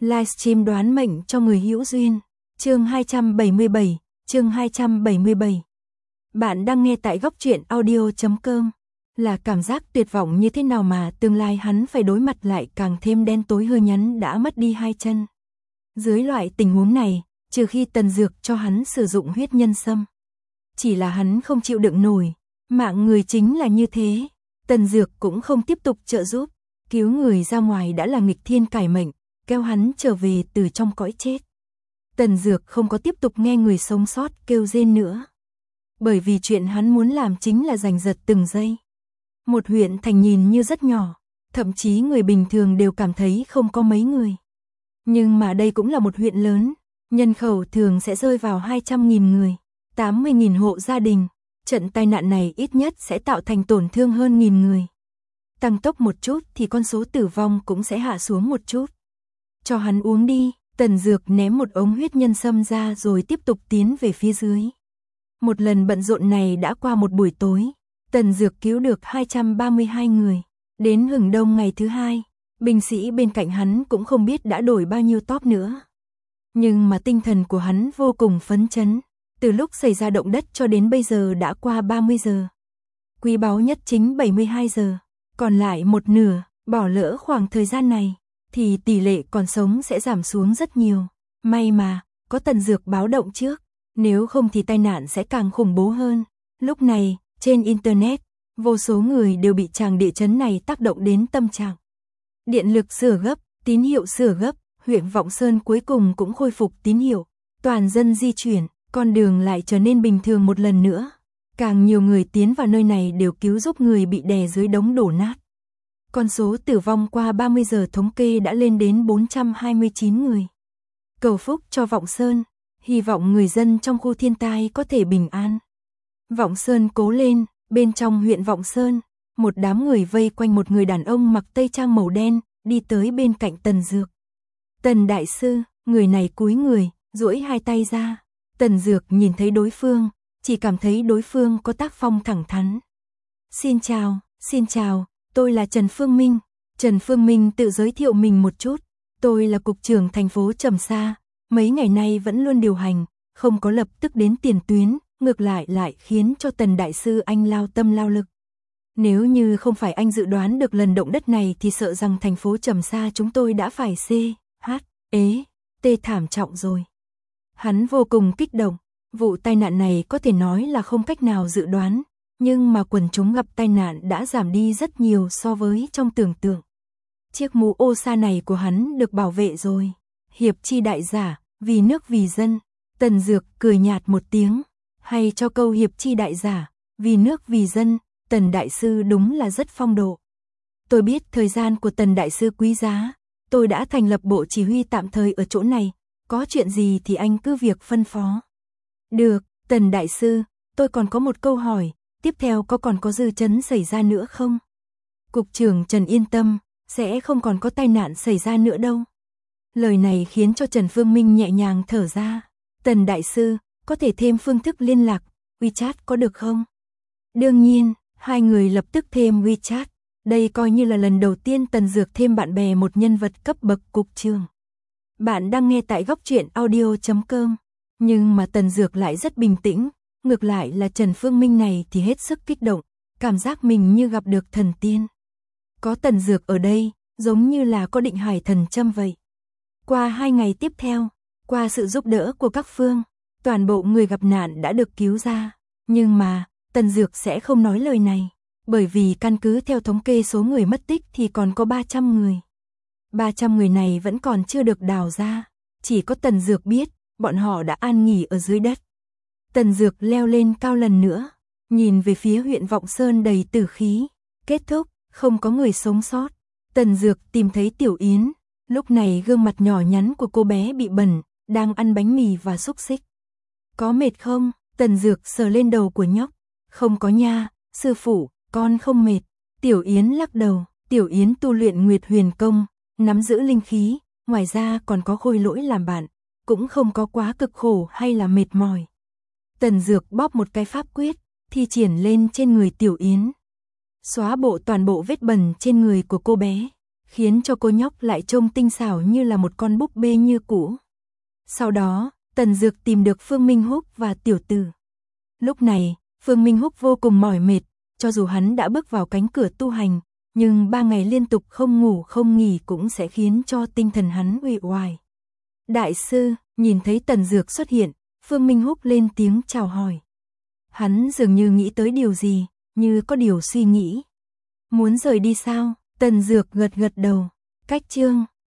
Livestream đoán mệnh cho người hữu duyên. Chương 277, chương 277. Bạn đang nghe tại góc truyện audio.com. Là cảm giác tuyệt vọng như thế nào mà tương lai hắn phải đối mặt lại càng thêm đen tối hơn, nhắn đã mất đi hai chân. Dưới loại tình huống này, trừ khi Tần Dược cho hắn sử dụng huyết nhân sâm. Chỉ là hắn không chịu đựng nổi, mạng người chính là như thế. Tần Dược cũng không tiếp tục trợ giúp, cứu người ra ngoài đã là nghịch thiên cải mệnh, kéo hắn trở về từ trong cõi chết. Tần Dược không có tiếp tục nghe người sống sót kêu rên nữa. Bởi vì chuyện hắn muốn làm chính là giành giật từng giây. Một huyện thành nhìn như rất nhỏ, thậm chí người bình thường đều cảm thấy không có mấy người. Nhưng mà đây cũng là một huyện lớn, nhân khẩu thường sẽ rơi vào 200.000 người, 80.000 hộ gia đình. Trận tai nạn này ít nhất sẽ tạo thành tổn thương hơn 1.000 người. Tăng tốc một chút thì con số tử vong cũng sẽ hạ xuống một chút. Cho hắn uống đi. Tần Dược ném một ống huyết nhân sâm ra rồi tiếp tục tiến về phía dưới. Một lần bận rộn này đã qua một buổi tối. Tần Dược cứu được 232 người. Đến hừng đông ngày thứ hai, binh sĩ bên cạnh hắn cũng không biết đã đổi bao nhiêu top nữa. Nhưng mà tinh thần của hắn vô cùng phấn chấn. Từ lúc xảy ra động đất cho đến bây giờ đã qua 30 giờ. Quý báu nhất chính 72 giờ. Còn lại một nửa, bỏ lỡ khoảng thời gian này thì tỷ lệ còn sống sẽ giảm xuống rất nhiều. May mà, có Tần Dược báo động trước, nếu không thì tai nạn sẽ càng khủng bố hơn. Lúc này, trên Internet, vô số người đều bị tràng địa chấn này tác động đến tâm trạng. Điện lực sửa gấp, tín hiệu sửa gấp, huyện Vọng Sơn cuối cùng cũng khôi phục tín hiệu. Toàn dân di chuyển, con đường lại trở nên bình thường một lần nữa. Càng nhiều người tiến vào nơi này đều cứu giúp người bị đè dưới đống đổ nát. Con số tử vong qua 30 giờ thống kê đã lên đến 429 người. Cầu phúc cho Vọng Sơn, hy vọng người dân trong khu thiên tai có thể bình an. Vọng Sơn cố lên. Bên trong huyện Vọng Sơn, một đám người vây quanh một người đàn ông mặc tây trang màu đen, đi tới bên cạnh Tần Dược. Tần đại sư, người này cúi người, duỗi hai tay ra. Tần Dược nhìn thấy đối phương, chỉ cảm thấy đối phương có tác phong thẳng thắn. Xin chào, tôi là Trần Phương Minh. Trần Phương Minh tự giới thiệu mình một chút. Tôi là cục trưởng thành phố Trầm Sa, mấy ngày nay vẫn luôn điều hành, không có lập tức đến tiền tuyến, ngược lại khiến cho Tần đại sư anh lao tâm lao lực. Nếu như không phải anh dự đoán được lần động đất này thì sợ rằng thành phố Trầm Sa chúng tôi đã phải thảm trọng rồi. Hắn vô cùng kích động, vụ tai nạn này có thể nói là không cách nào dự đoán, nhưng mà quần chúng gặp tai nạn đã giảm đi rất nhiều so với trong tưởng tượng. Chiếc mũ ô sa này của hắn được bảo vệ rồi. Hiệp chi đại giả, vì nước vì dân. Tần Dược cười nhạt một tiếng. Hay cho câu hiệp chi đại giả, vì nước vì dân, Tần đại sư đúng là rất phong độ. Tôi biết thời gian của Tần đại sư quý giá, tôi đã thành lập bộ chỉ huy tạm thời ở chỗ này, có chuyện gì thì anh cứ việc phân phó. Được, Tần đại sư, tôi còn có một câu hỏi, tiếp theo còn có dư chấn xảy ra nữa không? Cục trưởng Trần yên tâm, sẽ không còn có tai nạn xảy ra nữa đâu. Lời này khiến cho Trần Phương Minh nhẹ nhàng thở ra. Tần đại sư, có thể thêm phương thức liên lạc, WeChat có được không? Đương nhiên, hai người lập tức thêm WeChat. Đây coi như là lần đầu tiên Tần Dược thêm bạn bè một nhân vật cấp bậc cục trưởng. Bạn đang nghe tại góc truyện audio.com. Nhưng mà Tần Dược lại rất bình tĩnh, ngược lại là Trần Phương Minh này thì hết sức kích động, cảm giác mình như gặp được thần tiên. Có Tần Dược ở đây, giống như là có định hải thần châm vậy. Qua 2 ngày tiếp theo, qua sự giúp đỡ của các phương, toàn bộ người gặp nạn đã được cứu ra. Nhưng mà, Tần Dược sẽ không nói lời này, bởi vì căn cứ theo thống kê số người mất tích thì còn có 300 người. 300 người này vẫn còn chưa được đào ra, chỉ có Tần Dược biết, bọn họ đã an nghỉ ở dưới đất. Tần Dược leo lên cao lần nữa, nhìn về phía huyện Vọng Sơn đầy tử khí. Kết thúc, không có người sống sót. Tần Dược tìm thấy Tiểu Yến, lúc này gương mặt nhỏ nhắn của cô bé bị bẩn, đang ăn bánh mì và xúc xích. Có mệt không? Tần Dược sờ lên đầu của nhóc. Không có nha, sư phụ, con không mệt. Tiểu Yến lắc đầu. Tiểu Yến tu luyện Nguyệt Huyền Công, nắm giữ linh khí, ngoài ra còn có Khôi Lỗi làm bạn, cũng không có quá cực khổ hay là mệt mỏi. Tần Dược bóp một cái pháp quyết, thi triển lên trên người Tiểu Yến. Xóa bộ toàn bộ vết bẩn trên người của cô bé. khiến cho cô nhóc lại trông tinh xảo như là một con búp bê như cũ. Sau đó, Tần Dược tìm được Phương Minh Húc và Tiểu Tử. Lúc này, Phương Minh Húc vô cùng mỏi mệt, cho dù hắn đã bước vào cánh cửa tu hành, nhưng 3 ngày liên tục không ngủ không nghỉ cũng sẽ khiến cho tinh thần hắn uể oải. Đại sư, nhìn thấy Tần Dược xuất hiện, Phương Minh Húc lên tiếng chào hỏi. Hắn dường như nghĩ tới điều gì, như có điều suy nghĩ. Muốn rời đi sao? Tần Dược gật gật đầu. Cách chương